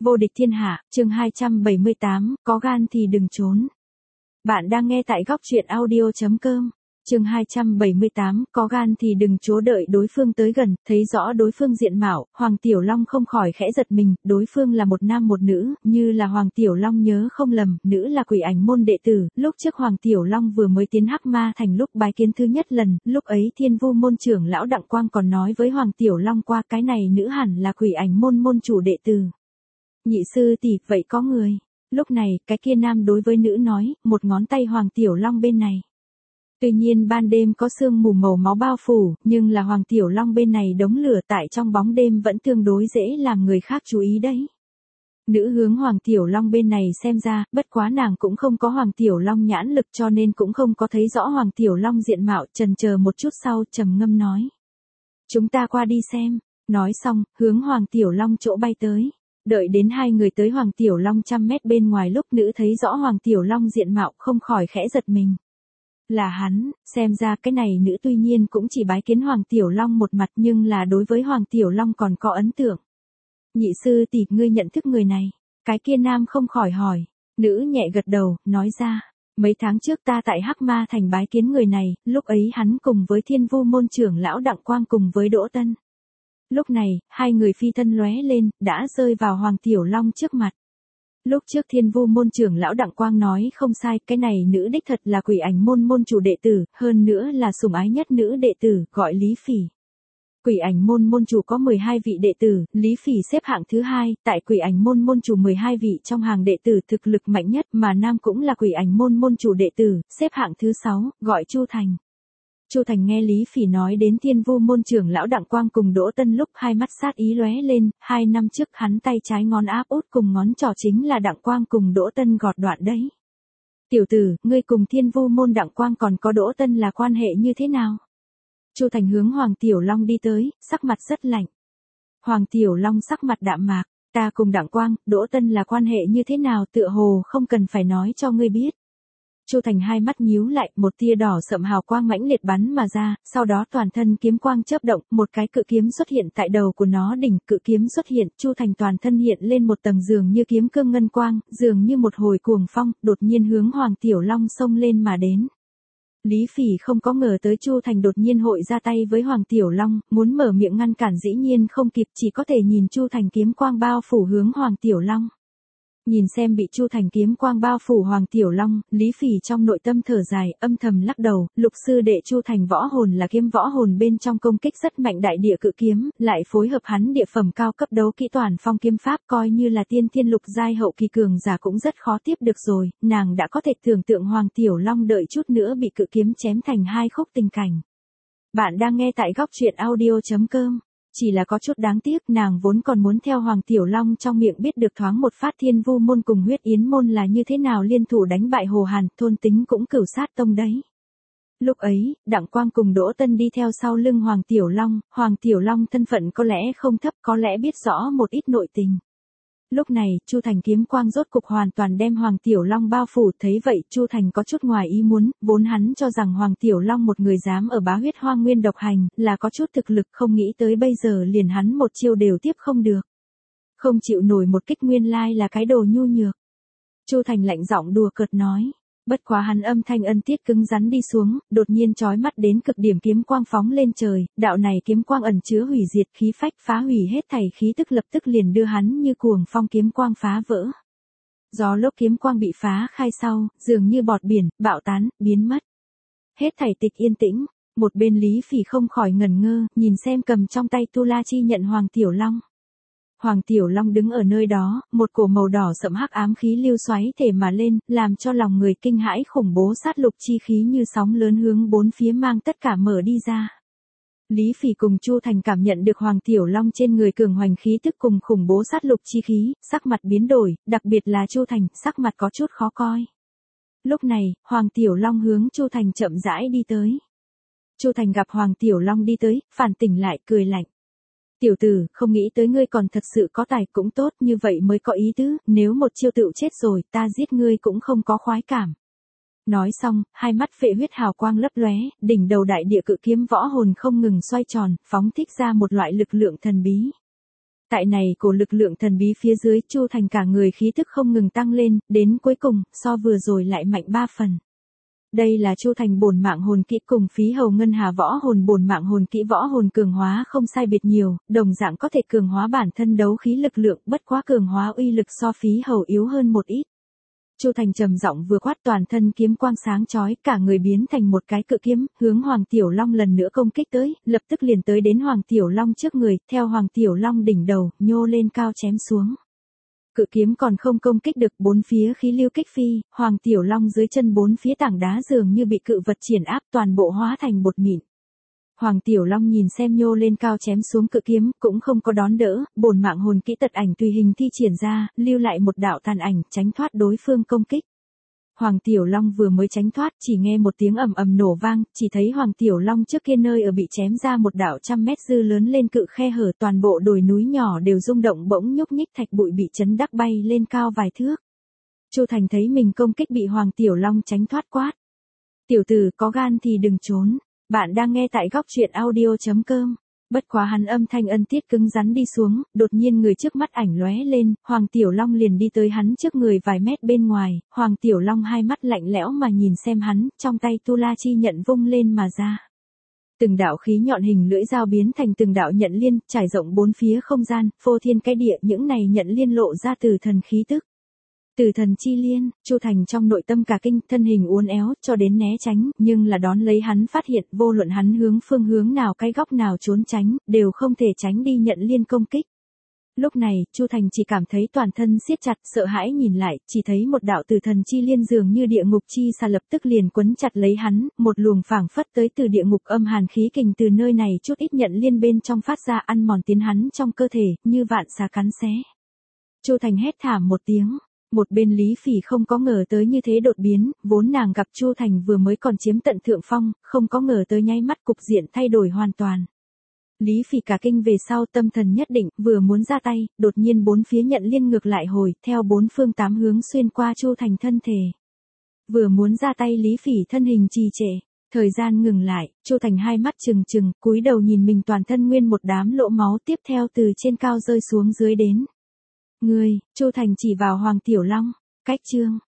Vô địch thiên hạ, chương 278, có gan thì đừng trốn. Bạn đang nghe tại góc truyện audio.com. Chương 278, có gan thì đừng chố đợi đối phương tới gần, thấy rõ đối phương diện mạo, Hoàng Tiểu Long không khỏi khẽ giật mình, đối phương là một nam một nữ, như là Hoàng Tiểu Long nhớ không lầm, nữ là Quỷ Ảnh môn đệ tử, lúc trước Hoàng Tiểu Long vừa mới tiến Hắc Ma thành lúc bái kiến thứ nhất lần, lúc ấy Thiên Vu môn trưởng lão Đặng Quang còn nói với Hoàng Tiểu Long qua cái này nữ hẳn là Quỷ Ảnh môn môn chủ đệ tử. Nhị sư tỷ, vậy có người. Lúc này, cái kia nam đối với nữ nói, một ngón tay Hoàng Tiểu Long bên này. Tuy nhiên ban đêm có sương mù màu máu bao phủ, nhưng là Hoàng Tiểu Long bên này đống lửa tại trong bóng đêm vẫn tương đối dễ làm người khác chú ý đấy. Nữ hướng Hoàng Tiểu Long bên này xem ra, bất quá nàng cũng không có Hoàng Tiểu Long nhãn lực cho nên cũng không có thấy rõ Hoàng Tiểu Long diện mạo, chần chờ một chút sau trầm ngâm nói. Chúng ta qua đi xem, nói xong, hướng Hoàng Tiểu Long chỗ bay tới. Đợi đến hai người tới Hoàng Tiểu Long 100 mét bên ngoài lúc nữ thấy rõ Hoàng Tiểu Long diện mạo không khỏi khẽ giật mình. Là hắn, xem ra cái này nữ tuy nhiên cũng chỉ bái kiến Hoàng Tiểu Long một mặt nhưng là đối với Hoàng Tiểu Long còn có ấn tượng. Nhị sư tỷ, ngươi nhận thức người này. Cái kia nam không khỏi hỏi. Nữ nhẹ gật đầu, nói ra. Mấy tháng trước ta tại Hắc Ma thành bái kiến người này, lúc ấy hắn cùng với Thiên Vu môn trưởng lão Đặng Quang cùng với Đỗ Tân. Lúc này, hai người phi thân lóe lên, đã rơi vào Hoàng Tiểu Long trước mặt. Lúc trước Thiên Vu môn trưởng lão Đặng Quang nói không sai, cái này nữ đích thật là Quỷ Ảnh môn môn chủ đệ tử, hơn nữa là sủng ái nhất nữ đệ tử, gọi Lý Phỉ. Quỷ Ảnh môn môn chủ có 12 vị đệ tử, Lý Phỉ xếp hạng thứ 2, tại Quỷ Ảnh môn môn chủ 12 vị trong hàng đệ tử thực lực mạnh nhất, mà nam cũng là Quỷ Ảnh môn môn chủ đệ tử, xếp hạng thứ 6, gọi Chu Thành. Chu Thành nghe Lý Phỉ nói đến Thiên Vu môn trưởng lão Đặng Quang cùng Đỗ Tân lúc hai mắt sát ý lóe lên, 2 năm trước hắn tay trái ngón áp út cùng ngón trỏ chính là Đặng Quang cùng Đỗ Tân gọt đoạn đấy. Tiểu tử, ngươi cùng Thiên Vu môn Đặng Quang còn có Đỗ Tân là quan hệ như thế nào? Chu Thành hướng Hoàng Tiểu Long đi tới, sắc mặt rất lạnh. Hoàng Tiểu Long sắc mặt đạm mạc, ta cùng Đặng Quang, Đỗ Tân là quan hệ như thế nào tựa hồ không cần phải nói cho ngươi biết. Chu Thành hai mắt nhíu lại, một tia đỏ sậm hào quang mãnh liệt bắn mà ra, sau đó toàn thân kiếm quang chớp động, một cái cự kiếm xuất hiện tại đầu của nó, đỉnh cự kiếm xuất hiện, Chu Thành toàn thân hiện lên một tầng dường như kiếm cương ngân quang, dường như một hồi cuồng phong, đột nhiên hướng Hoàng Tiểu Long xông lên mà đến. Lý Phỉ không có ngờ tới Chu Thành đột nhiên hội ra tay với Hoàng Tiểu Long, muốn mở miệng ngăn cản dĩ nhiên không kịp, chỉ có thể nhìn Chu Thành kiếm quang bao phủ hướng Hoàng Tiểu Long. Nhìn xem bị Chu Thành kiếm quang bao phủ Hoàng Tiểu Long, Lý Phỉ trong nội tâm thở dài, âm thầm lắc đầu, lục sư đệ Chu Thành võ hồn là kiếm võ hồn bên trong công kích rất mạnh đại địa cự kiếm, lại phối hợp hắn địa phẩm cao cấp đấu kỹ toàn phong kiếm pháp coi như là tiên thiên lục giai hậu kỳ cường giả cũng rất khó tiếp được rồi, nàng đã có thể tưởng tượng Hoàng Tiểu Long đợi chút nữa bị cự kiếm chém thành hai khúc tình cảnh. Bạn đang nghe tại góc truyện audio.com. Chỉ là có chút đáng tiếc, nàng vốn còn muốn theo Hoàng Tiểu Long trong miệng biết được thoáng một phát Thiên Vu môn cùng Huyết Yến môn là như thế nào liên thủ đánh bại Hồ Hàn, thôn tính cũng cửu sát tông đấy. Lúc ấy, Đặng Quang cùng Đỗ Tân đi theo sau lưng Hoàng Tiểu Long thân phận có lẽ không thấp, có lẽ biết rõ một ít nội tình. Lúc này, Chu Thành kiếm quang rốt cục hoàn toàn đem Hoàng Tiểu Long bao phủ, thấy vậy, Chu Thành có chút ngoài ý muốn, vốn hắn cho rằng Hoàng Tiểu Long một người dám ở Bá Huyết Hoang Nguyên độc hành, là có chút thực lực, không nghĩ tới bây giờ liền hắn một chiêu đều tiếp không được. Không chịu nổi một kích, nguyên lai là cái đồ nhu nhược. Chu Thành lạnh giọng đùa cợt nói. Bất quá hắn âm thanh ân tiết cứng rắn đi xuống, đột nhiên chói mắt đến cực điểm kiếm quang phóng lên trời, đạo này kiếm quang ẩn chứa hủy diệt khí phách, phá hủy hết thảy khí tức, lập tức liền đưa hắn như cuồng phong kiếm quang phá vỡ. Gió lốc kiếm quang bị phá khai sau, dường như bọt biển, bạo tán, biến mất. Hết thảy tịch yên tĩnh, một bên Lý Phỉ không khỏi ngẩn ngơ, nhìn xem cầm trong tay Tu La Chi nhận Hoàng Tiểu Long. Hoàng Tiểu Long đứng ở nơi đó, một cổ màu đỏ sẫm hắc ám khí lưu xoáy thể mà lên, làm cho lòng người kinh hãi, khủng bố sát lục chi khí như sóng lớn hướng bốn phía mang tất cả mở đi ra. Lý Phỉ cùng Chu Thành cảm nhận được Hoàng Tiểu Long trên người cường hoành khí tức cùng khủng bố sát lục chi khí, sắc mặt biến đổi, đặc biệt là Chu Thành, sắc mặt có chút khó coi. Lúc này, Hoàng Tiểu Long hướng Chu Thành chậm rãi đi tới. Chu Thành gặp Hoàng Tiểu Long đi tới, phản tỉnh lại, cười lạnh. Tiểu tử, không nghĩ tới ngươi còn thật sự có tài, cũng tốt, như vậy mới có ý tứ, nếu một chiêu tự chết rồi, ta giết ngươi cũng không có khoái cảm. Nói xong, hai mắt phệ huyết hào quang lấp lóe, đỉnh đầu đại địa cự kiếm võ hồn không ngừng xoay tròn, phóng thích ra một loại lực lượng thần bí. Tại này cổ lực lượng thần bí phía dưới, Chu Thành cả người khí tức không ngừng tăng lên, đến cuối cùng, so vừa rồi lại mạnh 3 phần. Đây là Chu Thành bổn mạng hồn kỹ cùng Phí Hầu Ngân Hà võ hồn bổn mạng hồn kỹ võ hồn cường hóa không sai biệt nhiều, đồng dạng có thể cường hóa bản thân đấu khí lực lượng, bất quá cường hóa uy lực so Phí Hầu yếu hơn một ít. Chu Thành trầm giọng vừa quát, toàn thân kiếm quang sáng chói, cả người biến thành một cái cự kiếm, hướng Hoàng Tiểu Long lần nữa công kích tới, lập tức liền tới đến Hoàng Tiểu Long trước người, theo Hoàng Tiểu Long đỉnh đầu, nhô lên cao chém xuống. Cự kiếm còn không công kích được, bốn phía khí lưu kích phi, Hoàng Tiểu Long dưới chân bốn phía tảng đá dường như bị cự vật triển áp, toàn bộ hóa thành bột mịn. Hoàng Tiểu Long nhìn xem nhô lên cao chém xuống cự kiếm, cũng không có đón đỡ, bổn mạng hồn kỹ tật ảnh tùy hình thi triển ra, lưu lại một đạo tàn ảnh, tránh thoát đối phương công kích. Hoàng Tiểu Long vừa mới tránh thoát, chỉ nghe một tiếng ầm ầm nổ vang, chỉ thấy Hoàng Tiểu Long trước kia nơi ở bị chém ra một đạo trăm mét dư lớn lên cự khe hở, toàn bộ đồi núi nhỏ đều rung động, bỗng nhúc nhích, thạch bụi bị chấn đắc bay lên cao vài thước. Chu Thành thấy mình công kích bị Hoàng Tiểu Long tránh thoát, quát: "Tiểu tử, có gan thì đừng trốn." Bạn đang nghe tại góc truyện audio.com. Bất quá hắn âm thanh ân tiết cứng rắn đi xuống, đột nhiên người trước mắt ảnh lóe lên, Hoàng Tiểu Long liền đi tới hắn trước người vài mét bên ngoài, Hoàng Tiểu Long hai mắt lạnh lẽo mà nhìn xem hắn, trong tay Tu La Chi nhận vung lên mà ra. Từng đạo khí nhọn hình lưỡi dao biến thành từng đạo nhận liên, trải rộng bốn phía không gian, phô thiên cái địa, những này nhận liên lộ ra từ thần khí tức. Từ thần chi liên, Chu Thành trong nội tâm cả kinh, thân hình uốn éo, cho đến né tránh, nhưng là đón lấy hắn phát hiện, vô luận hắn hướng phương hướng nào, cái góc nào trốn tránh, đều không thể tránh đi nhận liên công kích. Lúc này, Chu Thành chỉ cảm thấy toàn thân siết chặt, sợ hãi nhìn lại, chỉ thấy một đạo từ thần chi liên dường như địa ngục chi xà lập tức liền quấn chặt lấy hắn, một luồng phảng phất tới từ địa ngục âm hàn khí kình từ nơi này chút ít nhận liên bên trong phát ra, ăn mòn tiến hắn trong cơ thể, như vạn xà cắn xé. Chu Thành hét thảm một tiếng. Một bên Lý Phỉ không có ngờ tới như thế đột biến, vốn nàng gặp Chu Thành vừa mới còn chiếm tận thượng phong, không có ngờ tới nháy mắt cục diện thay đổi hoàn toàn. Lý Phỉ cả kinh về sau, tâm thần nhất định, vừa muốn ra tay, đột nhiên bốn phía nhận liên ngược lại hồi, theo bốn phương tám hướng xuyên qua Chu Thành thân thể. Vừa muốn ra tay, Lý Phỉ thân hình trì trệ, thời gian ngừng lại, Chu Thành hai mắt trừng trừng, cúi đầu nhìn mình toàn thân nguyên một đám lỗ máu, tiếp theo từ trên cao rơi xuống dưới đến. "Ngươi", Chu Thành chỉ vào Hoàng Tiểu Long, cách chương.